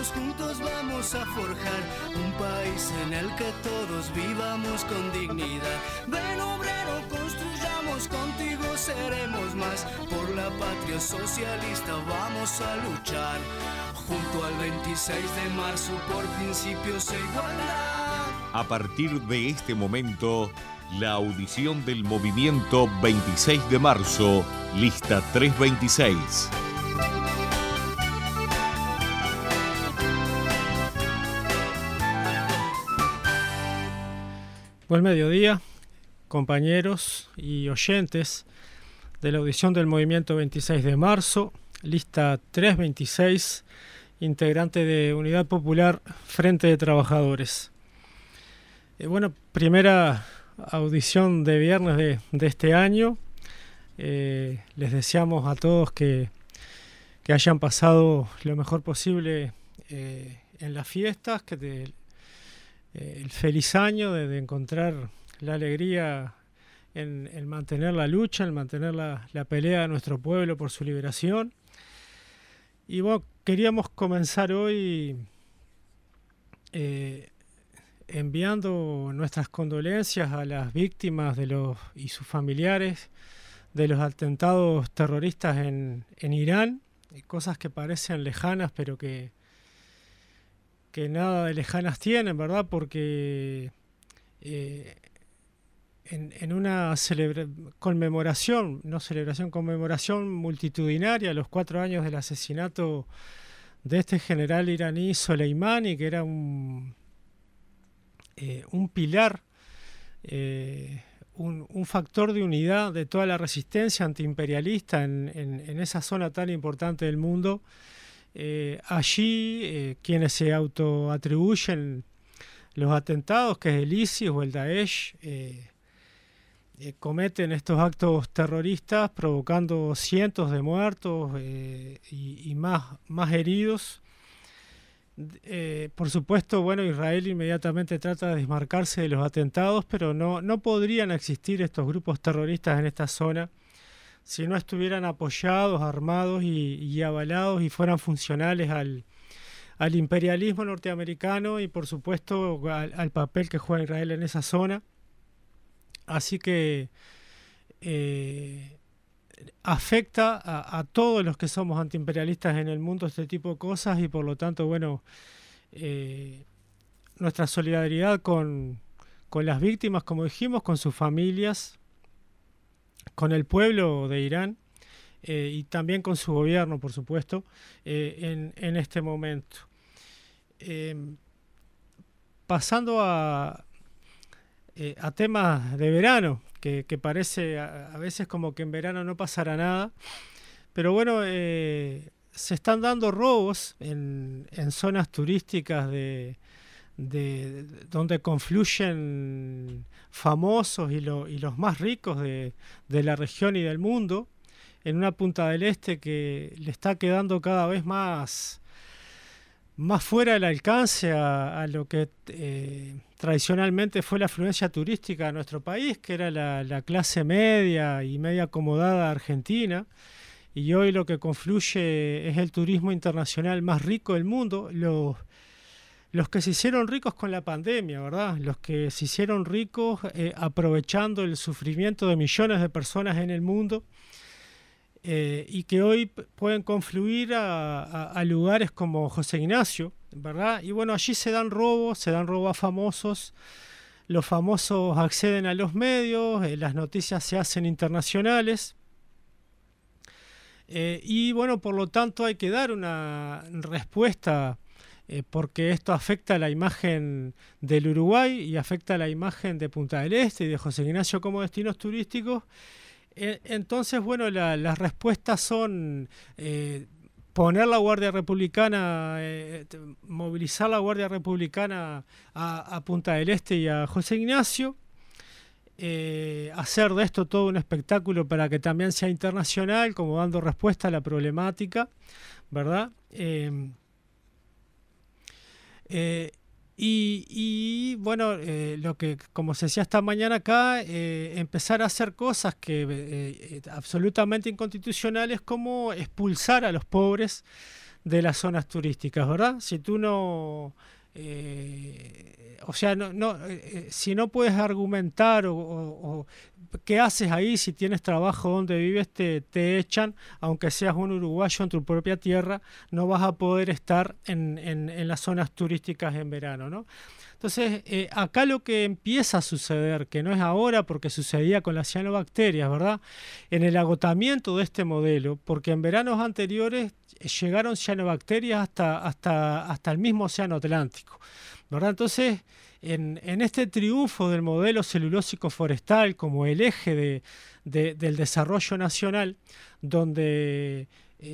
todos juntos vamos a forjar un país en el que todos vivamos con dignidad. Ven obrero, construyamos, contigo seremos más. Por la patria socialista vamos a luchar. Junto al 26 de marzo por principios e igualdad. A partir de este momento, la audición del movimiento 26 de marzo, lista 326. Buen mediodía, compañeros y oyentes de la audición del movimiento 26 de marzo, lista 326, integrante de Unidad Popular Frente de Trabajadores. Primera audición de viernes de este año. Les deseamos a todos que hayan pasado lo mejor posible en las fiestas, el feliz año de encontrar la alegría en mantener la lucha, en mantener la pelea de nuestro pueblo por su liberación. Y bueno, queríamos comenzar hoy enviando nuestras condolencias a las víctimas y sus familiares de los atentados terroristas en Irán, cosas que parecen lejanas, pero que nada de lejanas tienen, ¿verdad? Porque en una conmemoración multitudinaria, los 4 años del asesinato de este general iraní Soleimani, que era un pilar, un factor de unidad de toda la resistencia antiimperialista en esa zona tan importante del mundo. Allí quienes se autoatribuyen los atentados, que es el ISIS o el Daesh, cometen estos actos terroristas provocando cientos de muertos y más heridos. Por supuesto, Israel inmediatamente trata de desmarcarse de los atentados, pero no podrían existir estos grupos terroristas en esta zona si no estuvieran apoyados, armados y avalados y fueran funcionales al imperialismo norteamericano y por supuesto al papel que juega Israel en esa zona. Así que afecta a todos los que somos antiimperialistas en el mundo este tipo de cosas y por lo tanto, nuestra solidaridad con las víctimas, como dijimos, con sus familias, con el pueblo de Irán y también con su gobierno, por supuesto, en este momento. Pasando a temas de verano, que parece a veces como que en verano no pasará nada, pero se están dando robos en zonas turísticas donde confluyen famosos y los más ricos de la región y del mundo, en una Punta del Este que le está quedando cada vez más fuera del alcance a lo que tradicionalmente fue la afluencia turística de nuestro país, que era la clase media y media acomodada argentina, y hoy lo que confluye es el turismo internacional más rico del mundo, los que se hicieron ricos con la pandemia, ¿verdad? Los que se hicieron ricos aprovechando el sufrimiento de millones de personas en el mundo y que hoy pueden confluir a lugares como José Ignacio, ¿verdad? Y allí se dan robos a famosos, los famosos acceden a los medios, las noticias se hacen internacionales y por lo tanto hay que dar una respuesta porque esto afecta la imagen del Uruguay y afecta la imagen de Punta del Este y de José Ignacio como destinos turísticos. Entonces, las respuestas son poner la Guardia Republicana, movilizar la Guardia Republicana a Punta del Este y a José Ignacio, hacer de esto todo un espectáculo para que también sea internacional, como dando respuesta a la problemática, ¿verdad? Lo que, como se decía esta mañana acá, empezar a hacer cosas que absolutamente inconstitucionales, como expulsar a los pobres de las zonas turísticas, ¿verdad? Si tú no... si no puedes argumentar o qué haces ahí, si tienes trabajo donde vives, te echan, aunque seas un uruguayo en tu propia tierra, no vas a poder estar en las zonas turísticas en verano, ¿no? Entonces, acá lo que empieza a suceder, que no es ahora porque sucedía con las cianobacterias, ¿verdad? En el agotamiento de este modelo, porque en veranos anteriores llegaron cianobacterias hasta el mismo océano Atlántico, ¿verdad? Entonces, en este triunfo del modelo celulósico forestal como el eje del desarrollo nacional, donde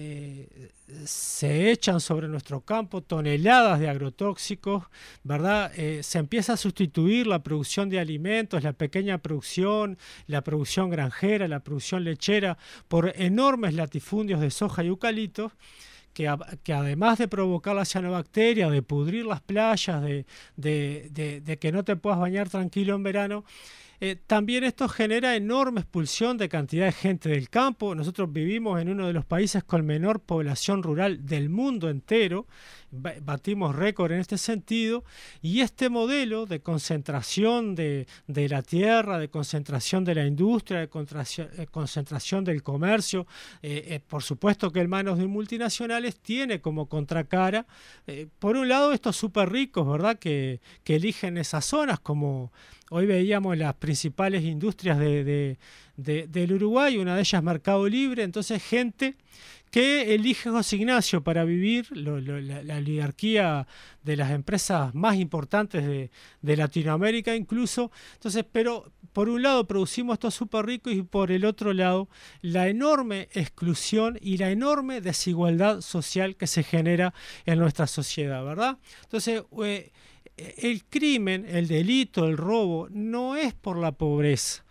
se echan sobre nuestro campo toneladas de agrotóxicos, ¿verdad? Se empieza a sustituir la producción de alimentos, la pequeña producción, la producción granjera, la producción lechera, por enormes latifundios de soja y eucaliptos, que además de provocar la cianobacteria, de pudrir las playas, de que no te puedas bañar tranquilo en verano, también esto genera enorme expulsión de cantidad de gente del campo. Nosotros vivimos en uno de los países con menor población rural del mundo entero, batimos récord en este sentido, y este modelo de concentración de la tierra, de concentración de la industria, de concentración del comercio, por supuesto que en manos de multinacionales, tiene como contracara, por un lado, estos súper ricos, ¿verdad?, que eligen esas zonas, como hoy veíamos las principales industrias del Uruguay, una de ellas Mercado Libre. Entonces, gente que elige José Ignacio para vivir, la oligarquía de las empresas más importantes de Latinoamérica incluso. Entonces, pero por un lado producimos estos súper ricos y por el otro lado la enorme exclusión y la enorme desigualdad social que se genera en nuestra sociedad, ¿verdad? Entonces, el crimen, el delito, el robo, no es por la pobreza,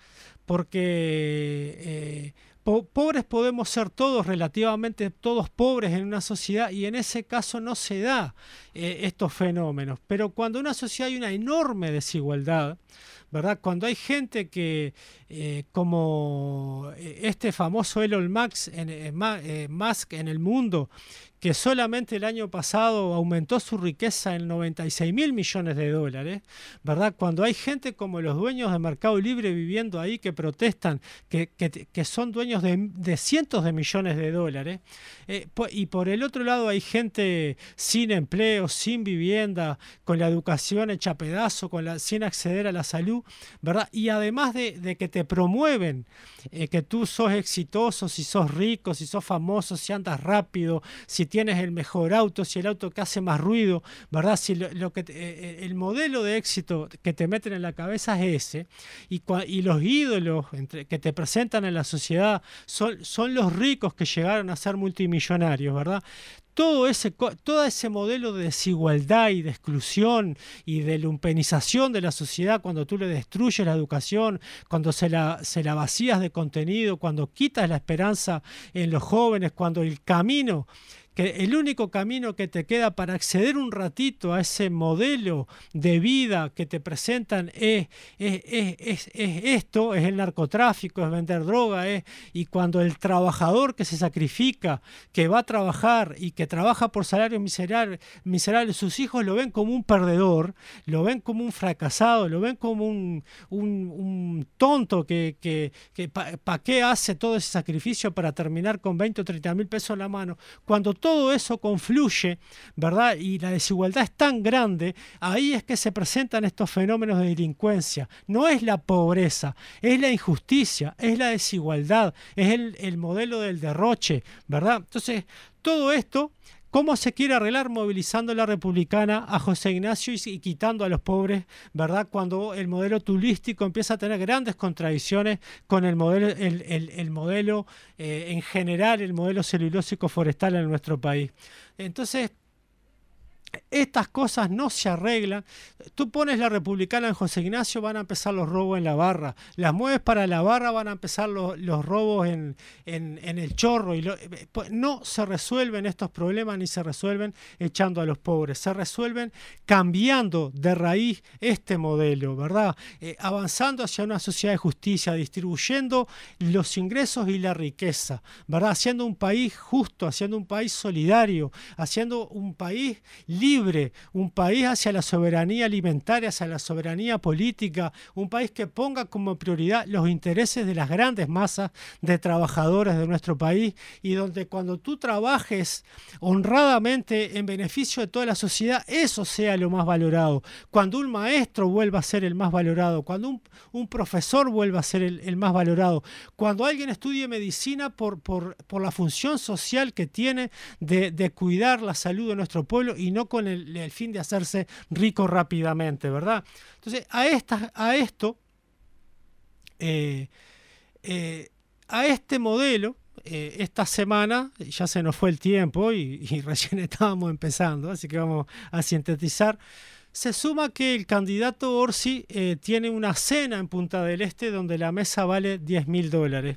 porque pobres podemos ser todos, relativamente todos pobres en una sociedad, y en ese caso no se da estos fenómenos. Pero cuando en una sociedad hay una enorme desigualdad, ¿verdad? Cuando hay gente que, como este famoso Elon Musk en el mundo, que solamente el año pasado aumentó su riqueza en 96.000 millones de dólares, ¿verdad? Cuando hay gente como los dueños de Mercado Libre viviendo ahí, que protestan, que son dueños de cientos de millones de dólares, y por el otro lado hay gente sin empleo, sin vivienda, con la educación hecha pedazo, sin acceder a la salud, ¿verdad? Y además de que te promueven que tú sos exitoso, si sos rico, si sos famoso, si andas rápido, si tienes el mejor auto, si el auto que hace más ruido, ¿verdad? Si el modelo de éxito que te meten en la cabeza es ese, y los ídolos que te presentan en la sociedad son los ricos que llegaron a ser multimillonarios, ¿verdad? Todo ese modelo de desigualdad y de exclusión y de lumpenización de la sociedad, cuando tú le destruyes la educación, cuando se la vacías de contenido, cuando quitas la esperanza en los jóvenes, cuando el único camino que te queda para acceder un ratito a ese modelo de vida que te presentan es esto, es el narcotráfico, es vender droga, y cuando el trabajador que se sacrifica, que va a trabajar y que trabaja por salarios miserables, sus hijos lo ven como un perdedor, lo ven como un fracasado, lo ven como un tonto que ¿para qué hace todo ese sacrificio para terminar con 20 o 30 mil pesos en la mano? Cuando todo eso confluye, ¿verdad? Y la desigualdad es tan grande, ahí es que se presentan estos fenómenos de delincuencia. No es la pobreza, es la injusticia, es la desigualdad, es el modelo del derroche, ¿verdad? Entonces, todo esto, ¿cómo se quiere arreglar? Movilizando la republicana a José Ignacio y quitando a los pobres, ¿verdad? Cuando el modelo turístico empieza a tener grandes contradicciones con el modelo, en general, el modelo celulósico forestal en nuestro país. Entonces, Estas cosas no se arreglan. Tú pones la Republicana en José Ignacio, van a empezar los robos en la barra. Las mueves para la barra, van a empezar los robos en el chorro. No se resuelven estos problemas ni se resuelven echando a los pobres. Se resuelven cambiando de raíz este modelo, ¿verdad? Avanzando hacia una sociedad de justicia, distribuyendo los ingresos y la riqueza, ¿verdad? Haciendo un país justo, haciendo un país solidario, haciendo un país libre, un país hacia la soberanía alimentaria, hacia la soberanía política, un país que ponga como prioridad los intereses de las grandes masas de trabajadores de nuestro país, y donde cuando tú trabajes honradamente en beneficio de toda la sociedad, eso sea lo más valorado. Cuando un maestro vuelva a ser el más valorado, cuando un profesor vuelva a ser el más valorado, cuando alguien estudie medicina por la función social que tiene de cuidar la salud de nuestro pueblo y no con el fin de hacerse rico rápidamente, ¿verdad? Entonces, a este modelo, esta semana, ya se nos fue el tiempo y recién estábamos empezando, así que vamos a sintetizar. Se suma que el candidato Orsi tiene una cena en Punta del Este donde la mesa vale $10.000.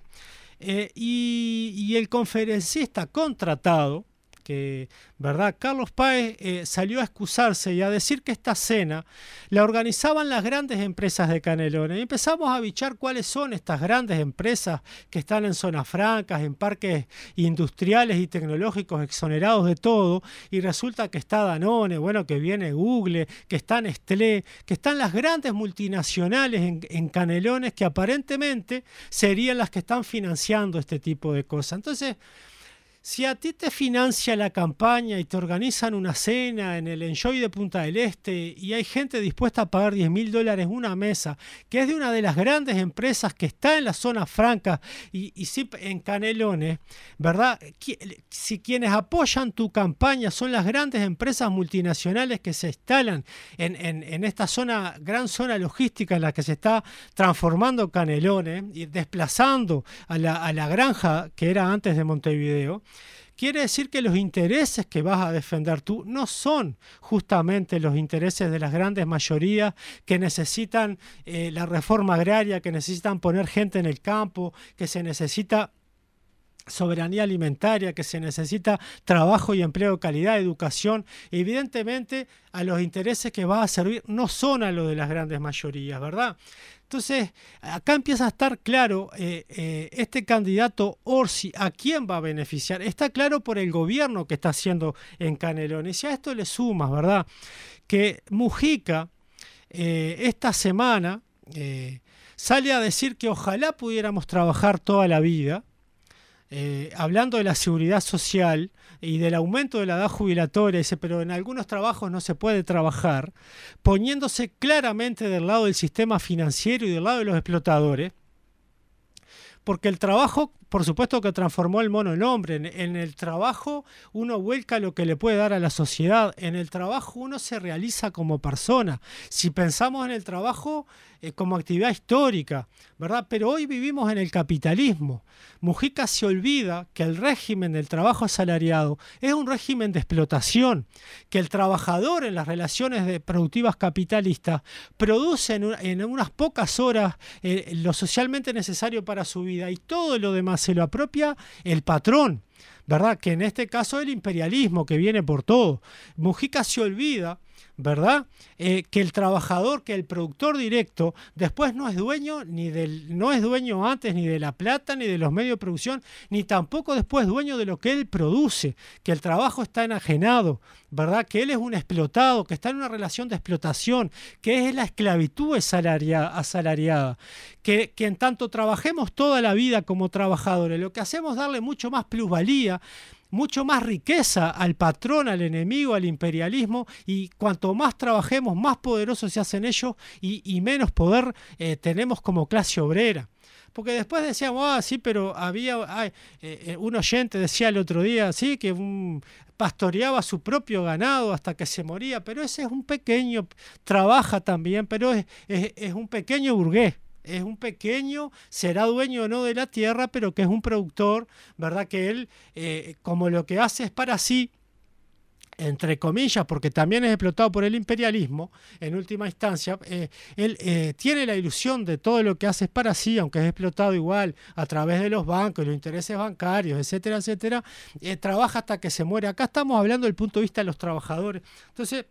Y el conferencista contratado, que, ¿verdad? Carlos Páez salió a excusarse y a decir que esta cena la organizaban las grandes empresas de Canelones. Y empezamos a bichar cuáles son estas grandes empresas que están en zonas francas, en parques industriales y tecnológicos exonerados de todo, y resulta que está Danone, bueno, que viene Google, que está Nestlé, que están las grandes multinacionales en Canelones, que aparentemente serían las que están financiando este tipo de cosas. Entonces, si a ti te financia la campaña y te organizan una cena en el Enjoy de Punta del Este y hay gente dispuesta a pagar $10.000 una mesa, que es de una de las grandes empresas que está en la zona franca y sí, en Canelones, ¿verdad? Si quienes apoyan tu campaña son las grandes empresas multinacionales que se instalan en esta zona, gran zona logística en la que se está transformando Canelones y desplazando a la granja que era antes de Montevideo, quiere decir que los intereses que vas a defender tú no son justamente los intereses de las grandes mayorías que necesitan la reforma agraria, que necesitan poner gente en el campo, que se necesita soberanía alimentaria, que se necesita trabajo y empleo de calidad, educación. Evidentemente, a los intereses que va a servir no son a los de las grandes mayorías, ¿verdad? Entonces, acá empieza a estar claro este candidato Orsi, ¿a quién va a beneficiar? Está claro por el gobierno que está haciendo en Canelones. Y a esto le sumas, ¿verdad?, que Mujica esta semana sale a decir que ojalá pudiéramos trabajar toda la vida, hablando de la seguridad social y del aumento de la edad jubilatoria, dice, pero en algunos trabajos no se puede trabajar, poniéndose claramente del lado del sistema financiero y del lado de los explotadores, porque el trabajo, por supuesto que transformó el mono en hombre. En el trabajo uno vuelca lo que le puede dar a la sociedad. En el trabajo uno se realiza como persona. Si pensamos en el trabajo como actividad histórica, ¿verdad? Pero hoy vivimos en el capitalismo. Mujica se olvida que el régimen del trabajo asalariado es un régimen de explotación, que el trabajador en las relaciones productivas capitalistas produce en unas pocas horas lo socialmente necesario para su vida, y todo lo demás se lo apropia el patrón, ¿verdad? Que en este caso es el imperialismo que viene por todo. Mujica se olvida, ¿verdad?, que el trabajador, que el productor directo, después no es dueño no es dueño antes ni de la plata ni de los medios de producción, ni tampoco después dueño de lo que él produce, que el trabajo está enajenado, ¿verdad?, que él es un explotado, que está en una relación de explotación, que es la esclavitud asalariada, que en tanto trabajemos toda la vida como trabajadores, lo que hacemos es darle mucho más plusvalía, mucho más riqueza al patrón, al enemigo, al imperialismo, y cuanto más trabajemos, más poderosos se hacen ellos y menos poder tenemos como clase obrera. Porque después decíamos, sí, pero había un oyente decía el otro día, sí, que pastoreaba su propio ganado hasta que se moría, pero ese es un pequeño, trabaja también, pero es un pequeño burgués. Es un pequeño, será dueño o no de la tierra, pero que es un productor, ¿verdad? Que él, como lo que hace es para sí, entre comillas, porque también es explotado por el imperialismo, en última instancia, él tiene la ilusión de todo lo que hace es para sí, aunque es explotado igual a través de los bancos, los intereses bancarios, etcétera, etcétera, trabaja hasta que se muere. Acá estamos hablando del punto de vista de los trabajadores. Entonces,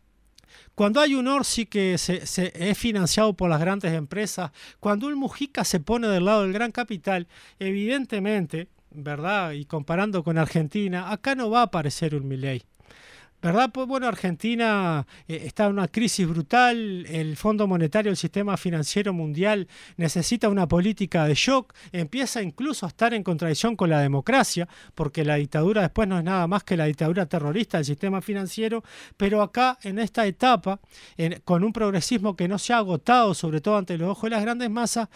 cuando hay un Orsi que es financiado por las grandes empresas, cuando un Mujica se pone del lado del gran capital, evidentemente, ¿verdad? Y comparando con Argentina, acá no va a aparecer un Milei, ¿verdad? Pues bueno, Argentina está en una crisis brutal, el Fondo Monetario, el sistema financiero mundial necesita una política de shock, empieza incluso a estar en contradicción con la democracia, porque la dictadura después no es nada más que la dictadura terrorista del sistema financiero, pero acá en esta etapa, con un progresismo que no se ha agotado, sobre todo ante los ojos de las grandes masas,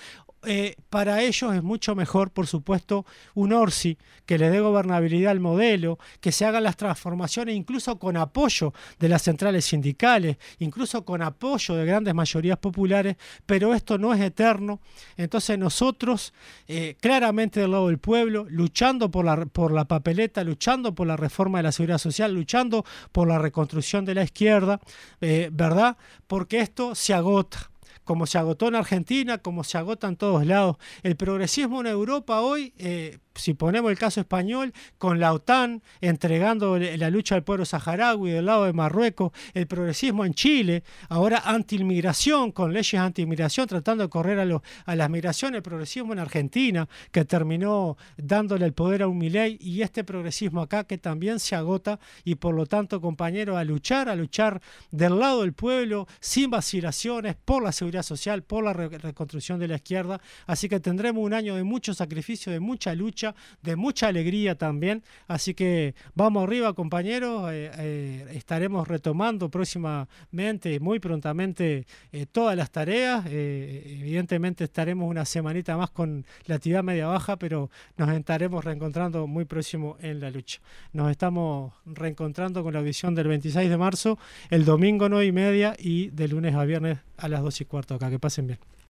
para ellos es mucho mejor, por supuesto, un Orsi que le dé gobernabilidad al modelo, que se hagan las transformaciones incluso con apoyo de las centrales sindicales, incluso con apoyo de grandes mayorías populares, pero esto no es eterno. Entonces nosotros, claramente del lado del pueblo, luchando por la papeleta, luchando por la reforma de la seguridad social, luchando por la reconstrucción de la izquierda, ¿verdad? Porque esto se agota, como se agotó en Argentina, como se agota en todos lados. El progresismo en Europa hoy, si ponemos el caso español, con la OTAN entregando la lucha al pueblo saharaui del lado de Marruecos, el progresismo en Chile, ahora anti-inmigración, con leyes anti-inmigración, tratando de correr a las migraciones, el progresismo en Argentina, que terminó dándole el poder a un Milei, y este progresismo acá que también se agota, y por lo tanto, compañeros, a luchar del lado del pueblo, sin vacilaciones, por la seguridad social, por la reconstrucción de la izquierda. Así que tendremos un año de mucho sacrificio, de mucha lucha, de mucha alegría también. Así que vamos arriba, compañeros. Estaremos retomando próximamente, muy prontamente, todas las tareas. Evidentemente estaremos una semanita más con la actividad media baja, pero nos estaremos reencontrando muy próximo en la lucha. Nos estamos reencontrando con la audición del 26 de marzo, el domingo 9:30 y de lunes a viernes a las 2:15 acá. Que pasen bien.